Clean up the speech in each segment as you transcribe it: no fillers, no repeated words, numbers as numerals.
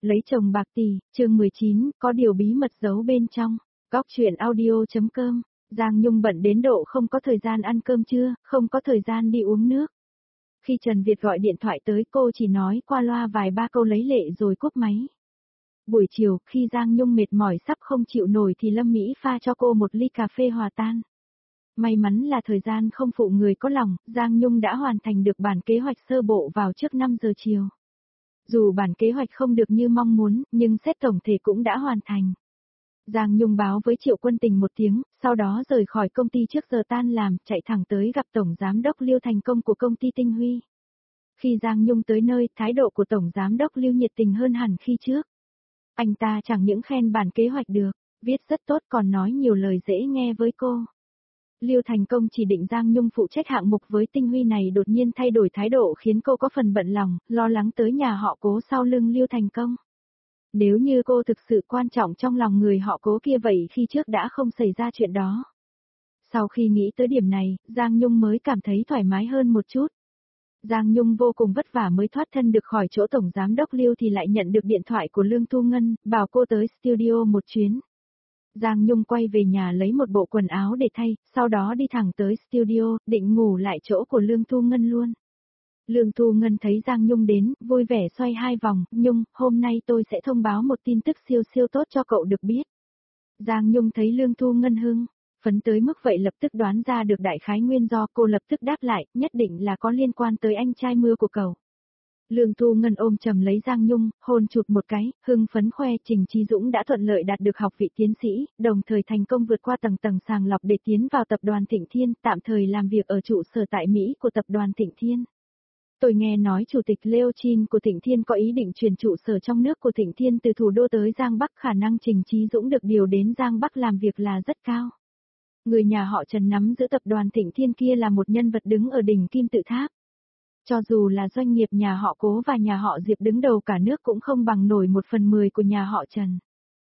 Lấy chồng bạc tỷ, chương 19, có điều bí mật giấu bên trong. Góc chuyện audio.com. Giang Nhung bận đến độ không có thời gian ăn cơm trưa, không có thời gian đi uống nước. Khi Trần Việt gọi điện thoại tới cô chỉ nói qua loa vài ba câu lấy lệ rồi cúp máy. Buổi chiều, khi Giang Nhung mệt mỏi sắp không chịu nổi thì Lâm Mỹ pha cho cô một ly cà phê hòa tan. May mắn là thời gian không phụ người có lòng, Giang Nhung đã hoàn thành được bản kế hoạch sơ bộ vào trước 5 giờ chiều. Dù bản kế hoạch không được như mong muốn, nhưng xét tổng thể cũng đã hoàn thành. Giang Nhung báo với Triệu Quân Tình một tiếng, sau đó rời khỏi công ty trước giờ tan làm, chạy thẳng tới gặp Tổng Giám đốc Lưu Thành Công của công ty Tinh Huy. Khi Giang Nhung tới nơi, thái độ của Tổng Giám đốc Lưu nhiệt tình hơn hẳn khi trước. Anh ta chẳng những khen bản kế hoạch được, viết rất tốt còn nói nhiều lời dễ nghe với cô. Lưu Thành Công chỉ định Giang Nhung phụ trách hạng mục với Tinh Huy này đột nhiên thay đổi thái độ khiến cô có phần bận lòng, lo lắng tới nhà họ Cố sau lưng Lưu Thành Công. Nếu như cô thực sự quan trọng trong lòng người họ Cố kia vậy khi trước đã không xảy ra chuyện đó. Sau khi nghĩ tới điểm này, Giang Nhung mới cảm thấy thoải mái hơn một chút. Giang Nhung vô cùng vất vả mới thoát thân được khỏi chỗ Tổng Giám đốc Lưu thì lại nhận được điện thoại của Lương Thu Ngân, bảo cô tới studio một chuyến. Giang Nhung quay về nhà lấy một bộ quần áo để thay, sau đó đi thẳng tới studio, định ngủ lại chỗ của Lương Thu Ngân luôn. Lương Thu Ngân thấy Giang Nhung đến, vui vẻ xoay hai vòng, Nhung, hôm nay tôi sẽ thông báo một tin tức siêu siêu tốt cho cậu được biết. Giang Nhung thấy Lương Thu Ngân hưng phấn tới mức vậy lập tức đoán ra được đại khái nguyên do, cô lập tức đáp lại, nhất định là có liên quan tới anh trai mưa của cậu. Lương Thu Ngân ôm chầm lấy Giang Nhung, hôn chụt một cái, hưng phấn khoe Trình Chí Dũng đã thuận lợi đạt được học vị tiến sĩ, đồng thời thành công vượt qua tầng tầng sàng lọc để tiến vào tập đoàn Thịnh Thiên, tạm thời làm việc ở trụ sở tại Mỹ của tập đoàn Thịnh Thiên. Tôi nghe nói Chủ tịch Leo Chin của Thịnh Thiên có ý định chuyển trụ sở trong nước của Thịnh Thiên từ thủ đô tới Giang Bắc, khả năng Trình Chí Dũng được điều đến Giang Bắc làm việc là rất cao. Người nhà họ Trần nắm giữ tập đoàn Thịnh Thiên kia là một nhân vật đứng ở đỉnh kim tự tháp. Cho dù là doanh nghiệp nhà họ Cố và nhà họ Diệp đứng đầu cả nước cũng không bằng nổi 1/10 của nhà họ Trần.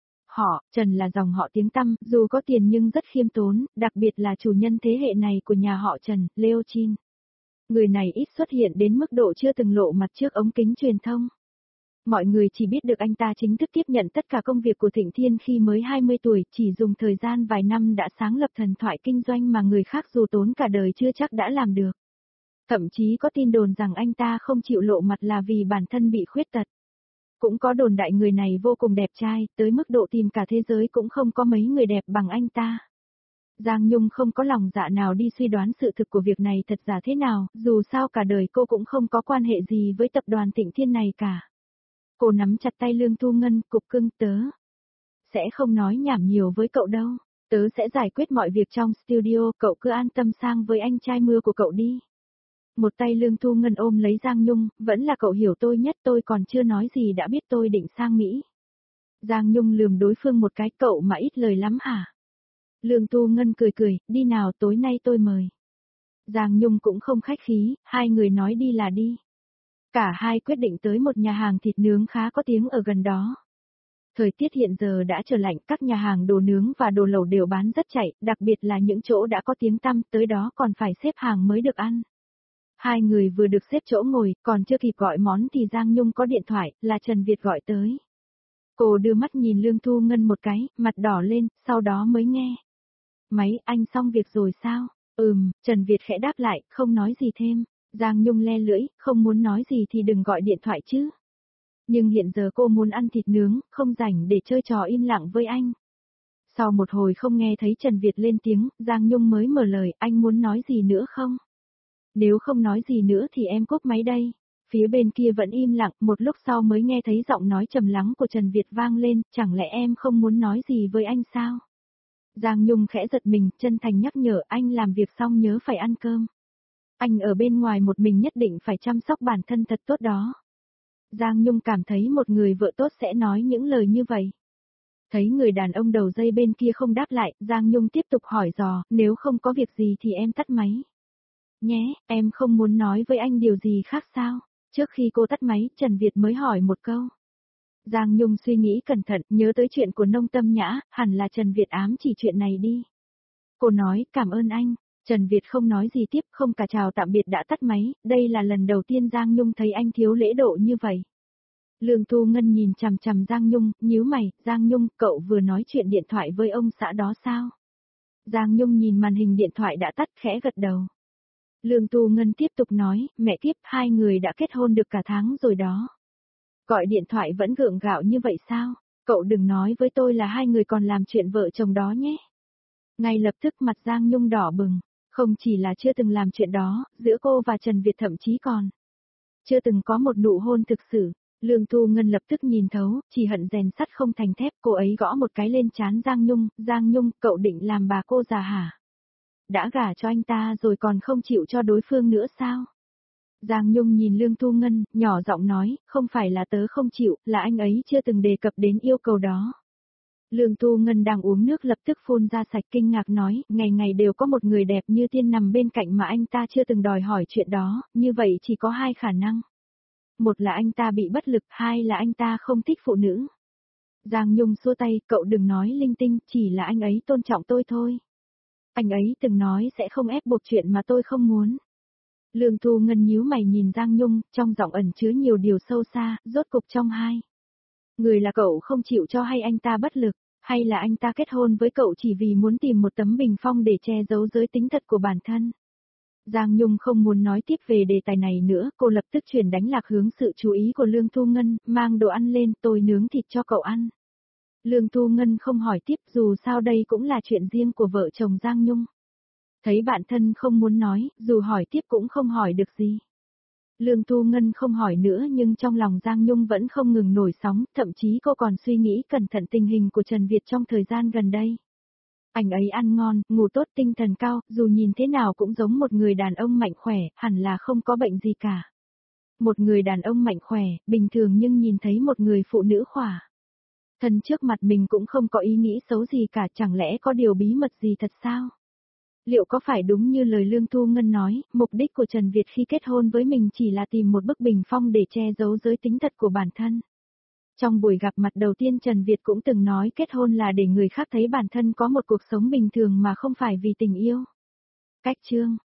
Họ, Trần là dòng họ tiếng tăm, dù có tiền nhưng rất khiêm tốn, đặc biệt là chủ nhân thế hệ này của nhà họ Trần, Leo Chin. Người này ít xuất hiện đến mức độ chưa từng lộ mặt trước ống kính truyền thông. Mọi người chỉ biết được anh ta chính thức tiếp nhận tất cả công việc của Thịnh Thiên khi mới 20 tuổi, chỉ dùng thời gian vài năm đã sáng lập thần thoại kinh doanh mà người khác dù tốn cả đời chưa chắc đã làm được. Thậm chí có tin đồn rằng anh ta không chịu lộ mặt là vì bản thân bị khuyết tật. Cũng có đồn đại người này vô cùng đẹp trai, tới mức độ tìm cả thế giới cũng không có mấy người đẹp bằng anh ta. Giang Nhung không có lòng dạ nào đi suy đoán sự thực của việc này thật giả thế nào, dù sao cả đời cô cũng không có quan hệ gì với tập đoàn Thịnh Thiên này cả. Cô nắm chặt tay Lương Thu Ngân, cục cưng, tớ sẽ không nói nhảm nhiều với cậu đâu, tớ sẽ giải quyết mọi việc trong studio, cậu cứ an tâm sang với anh trai mưa của cậu đi. Một tay Lương Thu Ngân ôm lấy Giang Nhung, vẫn là cậu hiểu tôi nhất, tôi còn chưa nói gì đã biết tôi định sang Mỹ. Giang Nhung lườm đối phương một cái, cậu mà ít lời lắm hả? Lương Thu Ngân cười cười, đi nào tối nay tôi mời. Giang Nhung cũng không khách khí, hai người nói đi là đi. Cả hai quyết định tới một nhà hàng thịt nướng khá có tiếng ở gần đó. Thời tiết hiện giờ đã trở lạnh, các nhà hàng đồ nướng và đồ lẩu đều bán rất chạy, đặc biệt là những chỗ đã có tiếng tăm, tới đó còn phải xếp hàng mới được ăn. Hai người vừa được xếp chỗ ngồi, còn chưa kịp gọi món thì Giang Nhung có điện thoại, là Trần Việt gọi tới. Cô đưa mắt nhìn Lương Thu Ngân một cái, mặt đỏ lên, sau đó mới nghe. Máy, anh xong việc rồi sao? Trần Việt khẽ đáp lại, không nói gì thêm. Giang Nhung le lưỡi, không muốn nói gì thì đừng gọi điện thoại chứ. Nhưng hiện giờ cô muốn ăn thịt nướng, không rảnh để chơi trò im lặng với anh. Sau một hồi không nghe thấy Trần Việt lên tiếng, Giang Nhung mới mở lời, anh muốn nói gì nữa không? Nếu không nói gì nữa thì em cúp máy đây. Phía bên kia vẫn im lặng, một lúc sau mới nghe thấy giọng nói trầm lắng của Trần Việt vang lên, chẳng lẽ em không muốn nói gì với anh sao? Giang Nhung khẽ giật mình, chân thành nhắc nhở anh làm việc xong nhớ phải ăn cơm. Anh ở bên ngoài một mình nhất định phải chăm sóc bản thân thật tốt đó. Giang Nhung cảm thấy một người vợ tốt sẽ nói những lời như vậy. Thấy người đàn ông đầu dây bên kia không đáp lại, Giang Nhung tiếp tục hỏi dò, nếu không có việc gì thì em tắt máy. Nhé, em không muốn nói với anh điều gì khác sao? Trước khi cô tắt máy, Trần Việt mới hỏi một câu. Giang Nhung suy nghĩ cẩn thận, nhớ tới chuyện của Nông Tâm Nhã, hẳn là Trần Việt ám chỉ chuyện này đi. Cô nói, cảm ơn anh. Trần Việt không nói gì tiếp, không cả chào tạm biệt đã tắt máy, đây là lần đầu tiên Giang Nhung thấy anh thiếu lễ độ như vậy. Lương Thu Ngân nhìn chằm chằm Giang Nhung, nhíu mày, Giang Nhung, cậu vừa nói chuyện điện thoại với ông xã đó sao? Giang Nhung nhìn màn hình điện thoại đã tắt khẽ gật đầu. Lương Thu Ngân tiếp tục nói, mẹ kiếp, hai người đã kết hôn được cả tháng rồi đó. Gọi điện thoại vẫn gượng gạo như vậy sao? Cậu đừng nói với tôi là hai người còn làm chuyện vợ chồng đó nhé. Ngay lập tức mặt Giang Nhung đỏ bừng, không chỉ là chưa từng làm chuyện đó, giữa cô và Trần Việt thậm chí còn chưa từng có một nụ hôn thực sự. Lương Thu Ngân lập tức nhìn thấu, chỉ hận rèn sắt không thành thép, cô ấy gõ một cái lên trán Giang Nhung, cậu định làm bà cô già hả? Đã gả cho anh ta rồi còn không chịu cho đối phương nữa sao? Giang Nhung nhìn Lương Thu Ngân, nhỏ giọng nói, không phải là tớ không chịu, là anh ấy chưa từng đề cập đến yêu cầu đó. Lương Thu Ngân đang uống nước lập tức phun ra sạch kinh ngạc nói, ngày ngày đều có một người đẹp như tiên nằm bên cạnh mà anh ta chưa từng đòi hỏi chuyện đó, như vậy chỉ có hai khả năng. Một là anh ta bị bất lực, hai là anh ta không thích phụ nữ. Giang Nhung xua tay, cậu đừng nói linh tinh, chỉ là anh ấy tôn trọng tôi thôi. Anh ấy từng nói sẽ không ép buộc chuyện mà tôi không muốn. Lương Thu Ngân nhíu mày nhìn Giang Nhung, trong giọng ẩn chứa nhiều điều sâu xa, rốt cục trong hai. Người là cậu không chịu cho hay anh ta bất lực, hay là anh ta kết hôn với cậu chỉ vì muốn tìm một tấm bình phong để che giấu giới tính thật của bản thân. Giang Nhung không muốn nói tiếp về đề tài này nữa, cô lập tức chuyển đánh lạc hướng sự chú ý của Lương Thu Ngân, mang đồ ăn lên, tôi nướng thịt cho cậu ăn. Lương Thu Ngân không hỏi tiếp, dù sao đây cũng là chuyện riêng của vợ chồng Giang Nhung. Thấy bạn thân không muốn nói, dù hỏi tiếp cũng không hỏi được gì. Lương Thu Ngân không hỏi nữa nhưng trong lòng Giang Nhung vẫn không ngừng nổi sóng, thậm chí cô còn suy nghĩ cẩn thận tình hình của Trần Việt trong thời gian gần đây. Anh ấy ăn ngon, ngủ tốt, tinh thần cao, dù nhìn thế nào cũng giống một người đàn ông mạnh khỏe, hẳn là không có bệnh gì cả. Một người đàn ông mạnh khỏe, bình thường nhưng nhìn thấy một người phụ nữ khỏa thân trước mặt mình cũng không có ý nghĩ xấu gì cả, chẳng lẽ có điều bí mật gì thật sao? Liệu có phải đúng như lời Lương Thu Ngân nói, mục đích của Trần Việt khi kết hôn với mình chỉ là tìm một bức bình phong để che giấu giới tính thật của bản thân? Trong buổi gặp mặt đầu tiên Trần Việt cũng từng nói kết hôn là để người khác thấy bản thân có một cuộc sống bình thường mà không phải vì tình yêu. Cách chương